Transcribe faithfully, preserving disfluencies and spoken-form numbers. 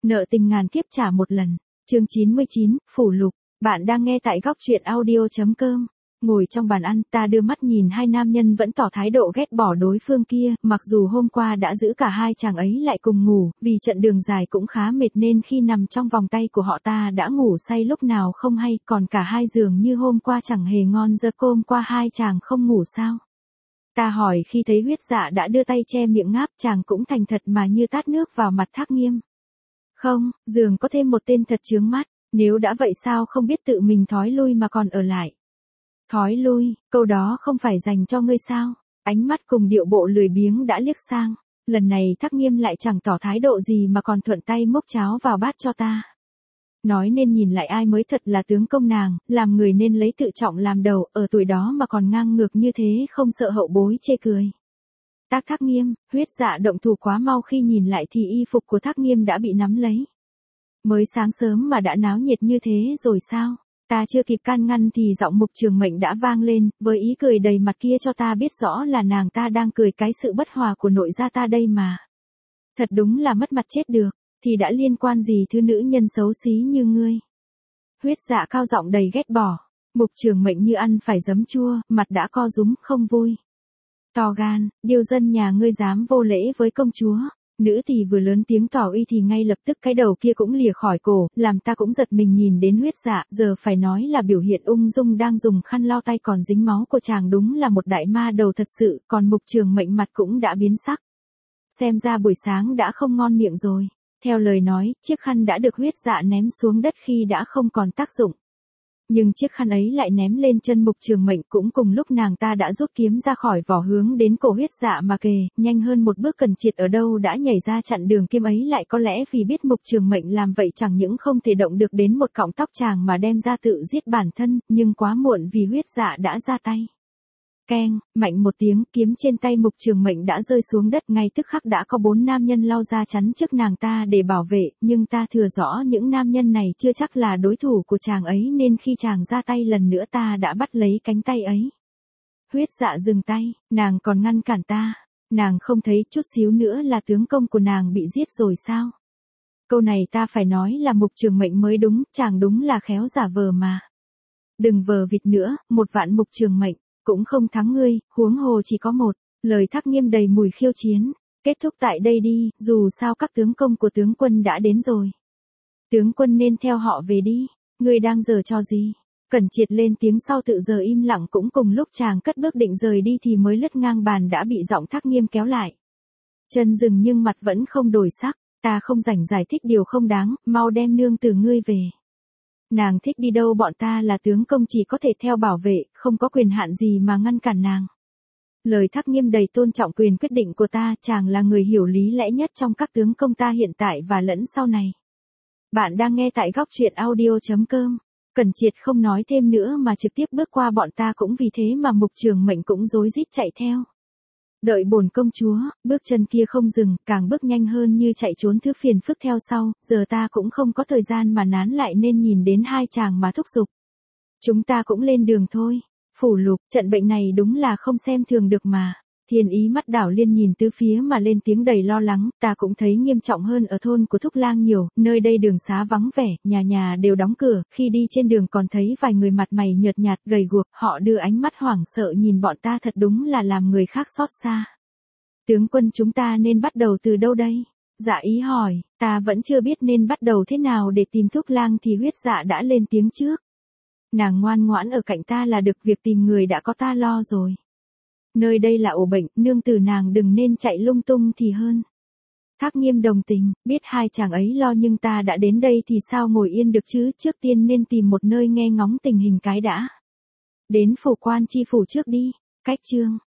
Nợ tình ngàn kiếp trả một lần. Chương chín mươi chín, Phủ Lục. Bạn đang nghe tại góc truyện audio.com. Ngồi trong bàn ăn, ta đưa mắt nhìn hai nam nhân vẫn tỏ thái độ ghét bỏ đối phương kia, mặc dù hôm qua đã giữ cả hai chàng ấy lại cùng ngủ, vì trận đường dài cũng khá mệt nên khi nằm trong vòng tay của họ ta đã ngủ say lúc nào không hay, còn cả hai giường như hôm qua chẳng hề ngon giấc. Hôm qua hai chàng không ngủ sao? Ta hỏi khi thấy Huyết Dạ đã đưa tay che miệng ngáp, chàng cũng thành thật mà như tát nước vào mặt Thác Nghiêm. Không, giường có thêm một tên thật chướng mắt, nếu đã vậy sao không biết tự mình thói lui mà còn ở lại. Thói lui, câu đó không phải dành cho ngươi sao? Ánh mắt cùng điệu bộ lười biếng đã liếc sang, lần này Thác Nghiêm lại chẳng tỏ thái độ gì mà còn thuận tay múc cháo vào bát cho ta. Nói nên nhìn lại ai mới thật là tướng công nàng, làm người nên lấy tự trọng làm đầu, ở tuổi đó mà còn ngang ngược như thế không sợ hậu bối chê cười. Tác Thác Nghiêm, Huyết Dạ động thủ quá mau, khi nhìn lại thì y phục của Thác Nghiêm đã bị nắm lấy. Mới sáng sớm mà đã náo nhiệt như thế rồi sao? Ta chưa kịp can ngăn thì giọng Mục Trường Mệnh đã vang lên, với ý cười đầy mặt kia cho ta biết rõ là nàng ta đang cười cái sự bất hòa của nội gia ta đây mà. Thật đúng là mất mặt chết được, thì đã liên quan gì thứ nữ nhân xấu xí như ngươi? Huyết Dạ cao giọng đầy ghét bỏ. Mục Trường Mệnh như ăn phải giấm chua, mặt đã co rúm không vui. To gan, điêu dân nhà ngươi dám vô lễ với công chúa. Nữ thì vừa lớn tiếng tỏ uy thì ngay lập tức cái đầu kia cũng lìa khỏi cổ, làm ta cũng giật mình nhìn đến Huyết Dạ, giờ phải nói là biểu hiện ung dung đang dùng khăn lau tay còn dính máu của chàng đúng là một đại ma đầu thật sự, còn Mục Trường Mệnh mặt cũng đã biến sắc. Xem ra buổi sáng đã không ngon miệng rồi. Theo lời nói, chiếc khăn đã được Huyết Dạ ném xuống đất khi đã không còn tác dụng. Nhưng chiếc khăn ấy lại ném lên chân Mục Trường Mệnh, cũng cùng lúc nàng ta đã rút kiếm ra khỏi vỏ hướng đến cổ Huyết Dạ mà kề, nhanh hơn một bước Cẩn Triệt ở đâu đã nhảy ra chặn đường kiếm ấy lại, có lẽ vì biết Mục Trường Mệnh làm vậy chẳng những không thể động được đến một cọng tóc chàng mà đem ra tự giết bản thân, nhưng quá muộn vì Huyết Dạ đã ra tay. Keng, mạnh một tiếng, kiếm trên tay Mục Trường Mệnh đã rơi xuống đất, ngay tức khắc đã có bốn nam nhân lao ra chắn trước nàng ta để bảo vệ, nhưng ta thừa rõ những nam nhân này chưa chắc là đối thủ của chàng ấy nên khi chàng ra tay lần nữa ta đã bắt lấy cánh tay ấy. Huyết Dạ dừng tay, nàng còn ngăn cản ta, nàng không thấy chút xíu nữa là tướng công của nàng bị giết rồi sao? Câu này ta phải nói là Mục Trường Mệnh mới đúng, chàng đúng là khéo giả vờ mà. Đừng vờ vịt nữa, một vạn Mục Trường Mệnh cũng không thắng ngươi, huống hồ chỉ có một. Lời Thác Nghiêm đầy mùi khiêu chiến. Kết thúc tại đây đi, dù sao các tướng công của tướng quân đã đến rồi. Tướng quân nên theo họ về đi. Ngươi đang giở trò gì? Cẩn Triệt lên tiếng sau tự giờ im lặng, cũng cùng lúc chàng cất bước định rời đi thì mới lướt ngang bàn đã bị giọng Thác Nghiêm kéo lại. Chân dừng nhưng mặt vẫn không đổi sắc. Ta không rảnh giải thích điều không đáng, mau đem nương tử ngươi về. Nàng thích đi đâu bọn ta là tướng công chỉ có thể theo bảo vệ, không có quyền hạn gì mà ngăn cản nàng. Lời Thác Nghiêm đầy tôn trọng quyền quyết định của ta, chàng là người hiểu lý lẽ nhất trong các tướng công ta hiện tại và lẫn sau này. Bạn đang nghe tại góc truyện audio.com. Cẩn Triệt không nói thêm nữa mà trực tiếp bước qua bọn ta, cũng vì thế mà Mục Trường Mệnh cũng rối rít chạy theo. Đợi bổn công chúa, bước chân kia không dừng, càng bước nhanh hơn như chạy trốn thứ phiền phức theo sau, giờ ta cũng không có thời gian mà nán lại nên nhìn đến hai chàng mà thúc giục. Chúng ta cũng lên đường thôi. Phủ Lục, trận bệnh này đúng là không xem thường được mà. Thiên Ý mắt đảo liên nhìn tứ phía mà lên tiếng đầy lo lắng, ta cũng thấy nghiêm trọng hơn ở thôn của Thúc Lang nhiều, nơi đây đường xá vắng vẻ, nhà nhà đều đóng cửa, khi đi trên đường còn thấy vài người mặt mày nhợt nhạt, gầy guộc, họ đưa ánh mắt hoảng sợ nhìn bọn ta thật đúng là làm người khác xót xa. Tướng quân, chúng ta nên bắt đầu từ đâu đây? Dạ Ý hỏi, ta vẫn chưa biết nên bắt đầu thế nào để tìm Thúc Lang thì Huyết Dạ đã lên tiếng trước. Nàng ngoan ngoãn ở cạnh ta là được, việc tìm người đã có ta lo rồi. Nơi đây là ổ bệnh, nương tử nàng đừng nên chạy lung tung thì hơn. Thác Nghiêm đồng tình, biết hai chàng ấy lo nhưng ta đã đến đây thì sao ngồi yên được chứ, trước tiên nên tìm một nơi nghe ngóng tình hình cái đã. Đến phủ Quan Chi phủ trước đi. Cách chương